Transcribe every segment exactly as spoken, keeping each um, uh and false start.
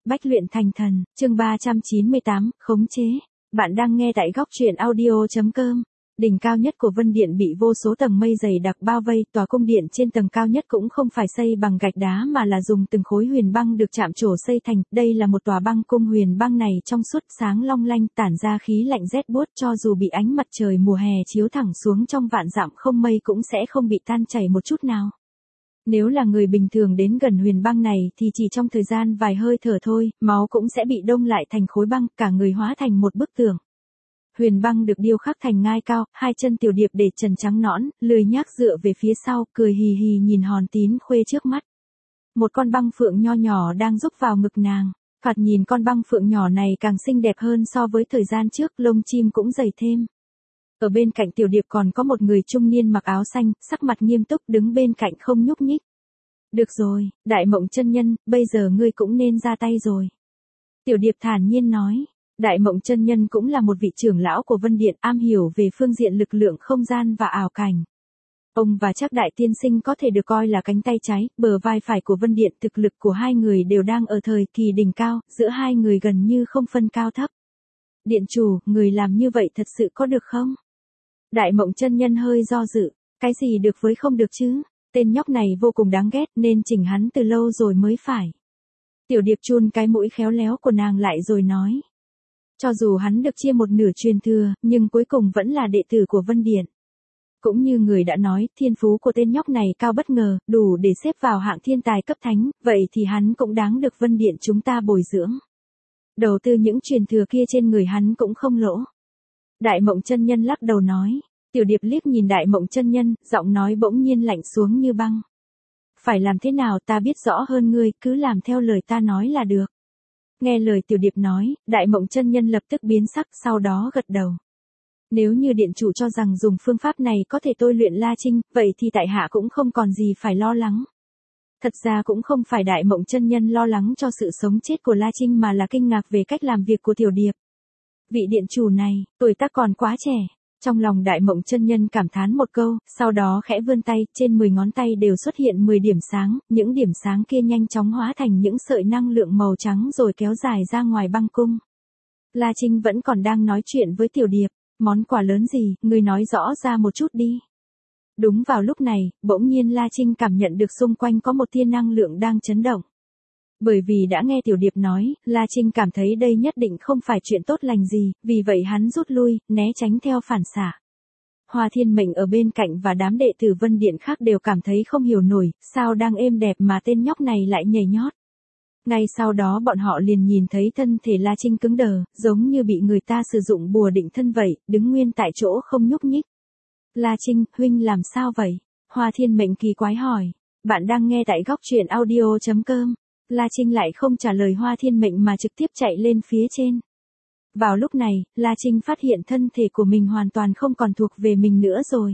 Bách luyện thành thần, chương ba trăm chín mươi tám, khống chế. Bạn đang nghe tại góc truyện audio.com. Đỉnh cao nhất của Vân Điện bị vô số tầng mây dày đặc bao vây, tòa cung điện trên tầng cao nhất cũng không phải xây bằng gạch đá mà là dùng từng khối huyền băng được chạm trổ xây thành. Đây là một tòa băng cung huyền băng này trong suốt sáng long lanh, tản ra khí lạnh rét buốt, cho dù bị ánh mặt trời mùa hè chiếu thẳng xuống trong vạn dặm không mây cũng sẽ không bị tan chảy một chút nào. Nếu là người bình thường đến gần huyền băng này thì chỉ trong thời gian vài hơi thở thôi, máu cũng sẽ bị đông lại thành khối băng, cả người hóa thành một bức tường. Huyền băng được điêu khắc thành ngai cao, hai chân Tiểu Điệp để trần trắng nõn, lười nhác dựa về phía sau, cười hì hì nhìn hòn tín khuê trước mắt. Một con băng phượng nho nhỏ đang rúc vào ngực nàng. Thoạt nhìn con băng phượng nhỏ này càng xinh đẹp hơn so với thời gian trước, lông chim cũng dày thêm. Ở bên cạnh Tiểu Điệp còn có một người trung niên mặc áo xanh, sắc mặt nghiêm túc đứng bên cạnh không nhúc nhích. Được rồi, Đại Mộng chân nhân, bây giờ ngươi cũng nên ra tay rồi. Tiểu Điệp thản nhiên nói. Đại Mộng chân nhân cũng là một vị trưởng lão của Vân Điện, am hiểu về phương diện lực lượng không gian và ảo cảnh. Ông và Trác Đại tiên sinh có thể được coi là cánh tay trái, bờ vai phải của Vân Điện, thực lực của hai người đều đang ở thời kỳ đỉnh cao, giữa hai người gần như không phân cao thấp. Điện chủ, người làm như vậy thật sự có được không? Đại Mộng chân nhân hơi do dự, cái gì được với không được chứ? Tên nhóc này vô cùng đáng ghét nên chỉnh hắn từ lâu rồi mới phải. Tiểu Điệp chun cái mũi khéo léo của nàng lại rồi nói. Cho dù hắn được chia một nửa truyền thừa, nhưng cuối cùng vẫn là đệ tử của Vân Điện. Cũng như người đã nói, thiên phú của tên nhóc này cao bất ngờ, đủ để xếp vào hạng thiên tài cấp thánh, vậy thì hắn cũng đáng được Vân Điện chúng ta bồi dưỡng. Đầu tư những truyền thừa kia trên người hắn cũng không lỗ. Đại Mộng chân nhân lắc đầu nói. Tiểu Điệp liếc nhìn Đại Mộng chân nhân, giọng nói bỗng nhiên lạnh xuống như băng. Phải làm thế nào ta biết rõ hơn ngươi, cứ làm theo lời ta nói là được. Nghe lời Tiểu Điệp nói, Đại Mộng chân nhân lập tức biến sắc, sau đó gật đầu. Nếu như điện chủ cho rằng dùng phương pháp này có thể tôi luyện La Trinh, vậy thì tại hạ cũng không còn gì phải lo lắng. Thật ra cũng không phải Đại Mộng chân nhân lo lắng cho sự sống chết của La Trinh mà là kinh ngạc về cách làm việc của Tiểu Điệp. Vị điện chủ này, tuổi tác còn quá trẻ. Trong lòng Đại Mộng chân nhân cảm thán một câu, sau đó khẽ vươn tay, trên mười ngón tay đều xuất hiện mười điểm sáng, những điểm sáng kia nhanh chóng hóa thành những sợi năng lượng màu trắng rồi kéo dài ra ngoài băng cung. La Trinh vẫn còn đang nói chuyện với Tiểu Điệp, món quà lớn gì, ngươi nói rõ ra một chút đi. Đúng vào lúc này, bỗng nhiên La Trinh cảm nhận được xung quanh có một tia năng lượng đang chấn động. Bởi vì đã nghe Tiểu Điệp nói, La Trinh cảm thấy đây nhất định không phải chuyện tốt lành gì, vì vậy hắn rút lui, né tránh theo phản xạ. Hoa Thiên Mệnh ở bên cạnh và đám đệ tử Vân Điện khác đều cảm thấy không hiểu nổi, sao đang êm đẹp mà tên nhóc này lại nhảy nhót. Ngay sau đó bọn họ liền nhìn thấy thân thể La Trinh cứng đờ, giống như bị người ta sử dụng bùa định thân vậy, đứng nguyên tại chỗ không nhúc nhích. La Trinh, huynh làm sao vậy? Hoa Thiên Mệnh kỳ quái hỏi. Bạn đang nghe tại góc truyện audio.com. La Trinh lại không trả lời Hoa Thiên Mệnh mà trực tiếp chạy lên phía trên. Vào lúc này, La Trinh phát hiện thân thể của mình hoàn toàn không còn thuộc về mình nữa rồi.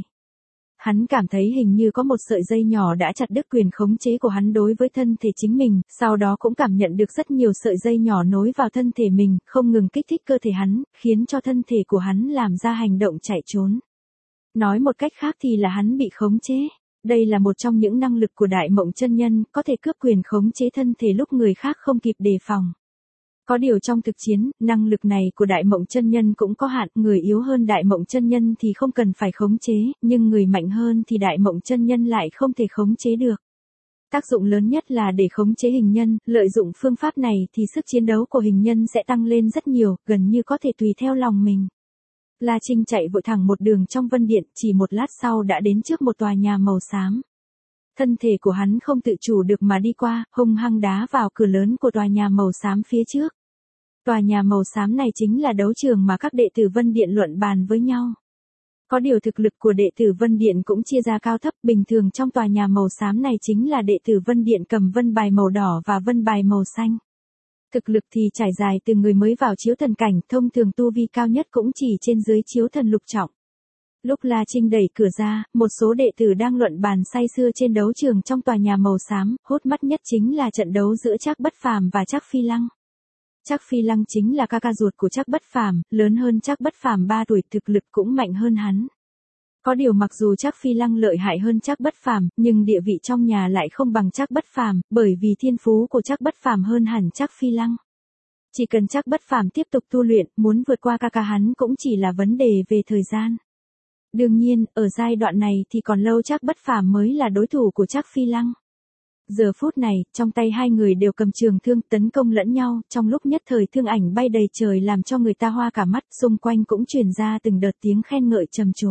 Hắn cảm thấy hình như có một sợi dây nhỏ đã chặt đứt quyền khống chế của hắn đối với thân thể chính mình, sau đó cũng cảm nhận được rất nhiều sợi dây nhỏ nối vào thân thể mình, không ngừng kích thích cơ thể hắn, khiến cho thân thể của hắn làm ra hành động chạy trốn. Nói một cách khác thì là hắn bị khống chế. Đây là một trong những năng lực của Đại Mộng chân nhân, có thể cướp quyền khống chế thân thể lúc người khác không kịp đề phòng. Có điều trong thực chiến, năng lực này của Đại Mộng chân nhân cũng có hạn, người yếu hơn Đại Mộng chân nhân thì không cần phải khống chế, nhưng người mạnh hơn thì Đại Mộng chân nhân lại không thể khống chế được. Tác dụng lớn nhất là để khống chế hình nhân, lợi dụng phương pháp này thì sức chiến đấu của hình nhân sẽ tăng lên rất nhiều, gần như có thể tùy theo lòng mình. La Trinh chạy vội thẳng một đường trong Vân Điện, chỉ một lát sau đã đến trước một tòa nhà màu xám. Thân thể của hắn không tự chủ được mà đi qua, hung hăng đá vào cửa lớn của tòa nhà màu xám phía trước. Tòa nhà màu xám này chính là đấu trường mà các đệ tử Vân Điện luận bàn với nhau. Có điều thực lực của đệ tử Vân Điện cũng chia ra cao thấp, bình thường trong tòa nhà màu xám này chính là đệ tử Vân Điện cầm vân bài màu đỏ và vân bài màu xanh. Thực lực thì trải dài từ người mới vào chiếu thần cảnh, thông thường tu vi cao nhất cũng chỉ trên dưới chiếu thần lục trọng. Lúc La Trinh đẩy cửa ra, một số đệ tử đang luận bàn say sưa trên đấu trường trong tòa nhà màu xám, hốt mắt nhất chính là trận đấu giữa Trác Bất Phàm và Trác Phi Lăng. Trác Phi Lăng chính là ca ca ruột của Trác Bất Phàm, lớn hơn Trác Bất Phàm ba tuổi, thực lực cũng mạnh hơn hắn. Có điều mặc dù Trác Phi Lăng lợi hại hơn Trác Bất Phàm, nhưng địa vị trong nhà lại không bằng Trác Bất Phàm, bởi vì thiên phú của Trác Bất Phàm hơn hẳn Trác Phi Lăng. Chỉ cần Trác Bất Phàm tiếp tục tu luyện, muốn vượt qua ca ca hắn cũng chỉ là vấn đề về thời gian. Đương nhiên, ở giai đoạn này thì còn lâu Trác Bất Phàm mới là đối thủ của Trác Phi Lăng. Giờ phút này, trong tay hai người đều cầm trường thương tấn công lẫn nhau, trong lúc nhất thời thương ảnh bay đầy trời làm cho người ta hoa cả mắt, xung quanh cũng truyền ra từng đợt tiếng khen ngợi trầm trồ.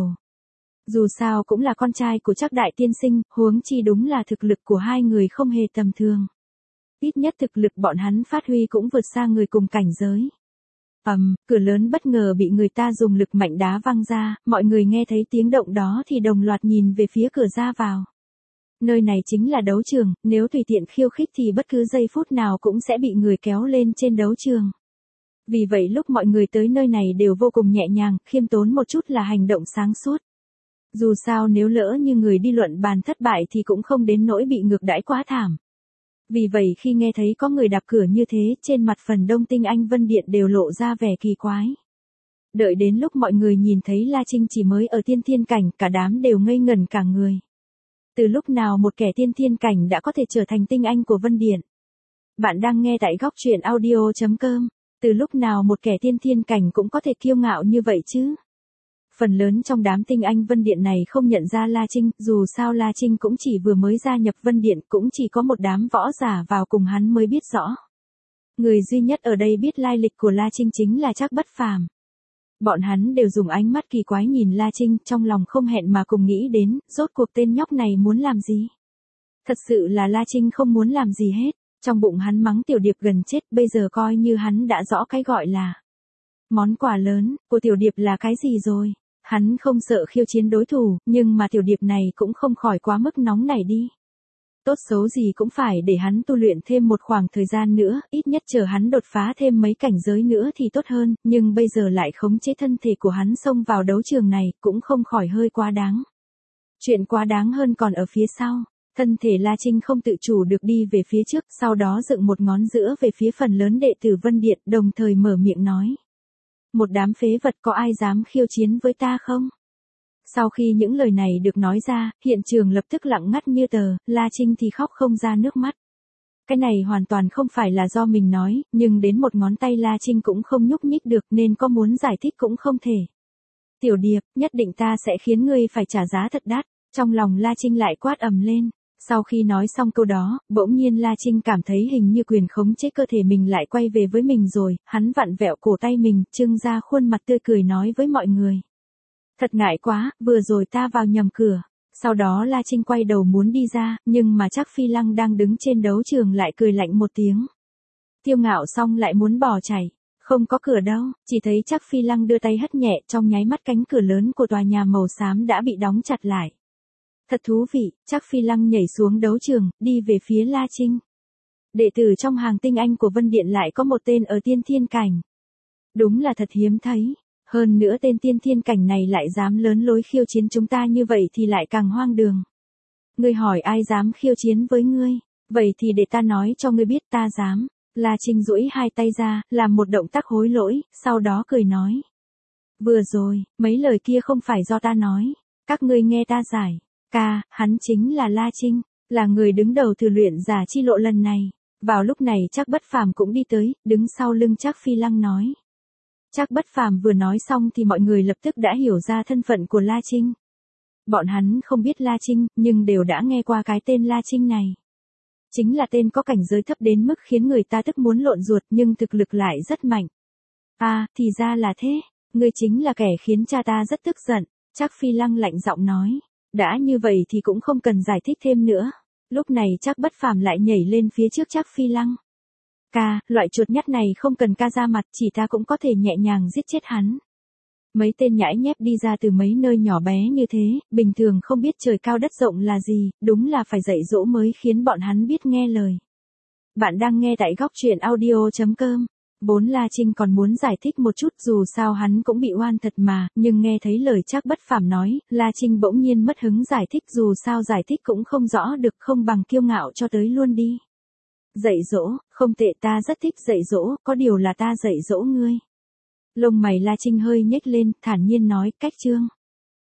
Dù sao cũng là con trai của Trác đại tiên sinh, huống chi đúng là thực lực của hai người không hề tầm thường. Ít nhất thực lực bọn hắn phát huy cũng vượt xa người cùng cảnh giới. Ầm, um, cửa lớn bất ngờ bị người ta dùng lực mạnh đá văng ra, mọi người nghe thấy tiếng động đó thì đồng loạt nhìn về phía cửa ra vào. Nơi này chính là đấu trường, nếu tùy tiện khiêu khích thì bất cứ giây phút nào cũng sẽ bị người kéo lên trên đấu trường. Vì vậy lúc mọi người tới nơi này đều vô cùng nhẹ nhàng, khiêm tốn một chút là hành động sáng suốt. Dù sao nếu lỡ như người đi luận bàn thất bại thì cũng không đến nỗi bị ngược đãi quá thảm. Vì vậy khi nghe thấy có người đạp cửa như thế, trên mặt phần đông tinh anh Vân Điện đều lộ ra vẻ kỳ quái. Đợi đến lúc mọi người nhìn thấy La Trinh chỉ mới ở tiên thiên cảnh, cả đám đều ngây ngẩn cả người. Từ lúc nào một kẻ tiên thiên cảnh đã có thể trở thành tinh anh của Vân Điện? Bạn đang nghe tại góc truyện audio chấm com. Từ lúc nào một kẻ tiên thiên cảnh cũng có thể kiêu ngạo như vậy chứ? Phần lớn trong đám tinh anh Vân Điện này không nhận ra La Trinh, dù sao La Trinh cũng chỉ vừa mới gia nhập Vân Điện, cũng chỉ có một đám võ giả vào cùng hắn mới biết rõ. Người duy nhất ở đây biết lai lịch của La Trinh chính là Trác Bất Phàm. Bọn hắn đều dùng ánh mắt kỳ quái nhìn La Trinh, trong lòng không hẹn mà cùng nghĩ đến, rốt cuộc tên nhóc này muốn làm gì? Thật sự là La Trinh không muốn làm gì hết, trong bụng hắn mắng Tiểu Điệp gần chết, bây giờ coi như hắn đã rõ cái gọi là món quà lớn của Tiểu Điệp là cái gì rồi. Hắn không sợ khiêu chiến đối thủ, nhưng mà Tiểu Điệp này cũng không khỏi quá mức nóng nảy đi. Tốt xấu gì cũng phải để hắn tu luyện thêm một khoảng thời gian nữa, ít nhất chờ hắn đột phá thêm mấy cảnh giới nữa thì tốt hơn, nhưng bây giờ lại khống chế thân thể của hắn xông vào đấu trường này, cũng không khỏi hơi quá đáng. Chuyện quá đáng hơn còn ở phía sau. Thân thể La Trinh không tự chủ được đi về phía trước, sau đó dựng một ngón giữa về phía phần lớn đệ tử Vân Điện, đồng thời mở miệng nói. Một đám phế vật, có ai dám khiêu chiến với ta không? Sau khi những lời này được nói ra, hiện trường lập tức lặng ngắt như tờ, La Trinh thì khóc không ra nước mắt. Cái này hoàn toàn không phải là do mình nói, nhưng đến một ngón tay La Trinh cũng không nhúc nhích được nên có muốn giải thích cũng không thể. Tiểu Điệp, nhất định ta sẽ khiến ngươi phải trả giá thật đắt. Trong lòng La Trinh lại quát ầm lên. Sau khi nói xong câu đó, bỗng nhiên La Trinh cảm thấy hình như quyền khống chế cơ thể mình lại quay về với mình rồi, hắn vặn vẹo cổ tay mình, trưng ra khuôn mặt tươi cười nói với mọi người. Thật ngại quá, vừa rồi ta vào nhầm cửa. Sau đó La Trinh quay đầu muốn đi ra, nhưng mà Trác Phi Lăng đang đứng trên đấu trường lại cười lạnh một tiếng. Kiêu ngạo xong lại muốn bỏ chạy. Không có cửa đâu, chỉ thấy Trác Phi Lăng đưa tay hất nhẹ, trong nháy mắt cánh cửa lớn của tòa nhà màu xám đã bị đóng chặt lại. Thật thú vị, Trác Phi Lăng nhảy xuống đấu trường, đi về phía La Trinh. Đệ tử trong hàng tinh anh của Vân Điện lại có một tên ở tiên thiên cảnh. Đúng là thật hiếm thấy. Hơn nữa tên tiên thiên cảnh này lại dám lớn lối khiêu chiến chúng ta như vậy thì lại càng hoang đường. Ngươi hỏi ai dám khiêu chiến với ngươi? Vậy thì để ta nói cho ngươi biết ta dám. La Trinh duỗi hai tay ra, làm một động tác hối lỗi, sau đó cười nói. Vừa rồi, mấy lời kia không phải do ta nói. Các ngươi nghe ta giải. Ca, hắn chính là La Trinh, là người đứng đầu thử luyện giả chi lộ lần này. Vào lúc này Trác Bất Phàm cũng đi tới, đứng sau lưng Trác Phi Lăng nói. Trác Bất Phàm vừa nói xong thì mọi người lập tức đã hiểu ra thân phận của La Trinh. Bọn hắn không biết La Trinh, nhưng đều đã nghe qua cái tên La Trinh này. Chính là tên có cảnh giới thấp đến mức khiến người ta tức muốn lộn ruột nhưng thực lực lại rất mạnh. À, thì ra là thế, ngươi chính là kẻ khiến cha ta rất tức giận, Trác Phi Lăng lạnh giọng nói. Đã như vậy thì cũng không cần giải thích thêm nữa. Lúc này Trác Bất Phàm lại nhảy lên phía trước Trác Phi Lăng. Ca, loại chuột nhắt này không cần ca ra mặt, chỉ ta cũng có thể nhẹ nhàng giết chết hắn. Mấy tên nhãi nhép đi ra từ mấy nơi nhỏ bé như thế, bình thường không biết trời cao đất rộng là gì, đúng là phải dạy dỗ mới khiến bọn hắn biết nghe lời. Bạn đang nghe tại góc truyện audio chấm com. Vốn La Trinh còn muốn giải thích một chút, dù sao hắn cũng bị oan thật mà, nhưng nghe thấy lời Trác Bất Phàm nói, La Trinh bỗng nhiên mất hứng giải thích, dù sao giải thích cũng không rõ được, không bằng kiêu ngạo cho tới luôn đi. Dạy dỗ, không tệ, ta rất thích dạy dỗ, có điều là ta dạy dỗ ngươi. Lông mày La Trinh hơi nhếch lên, thản nhiên nói, cách chương.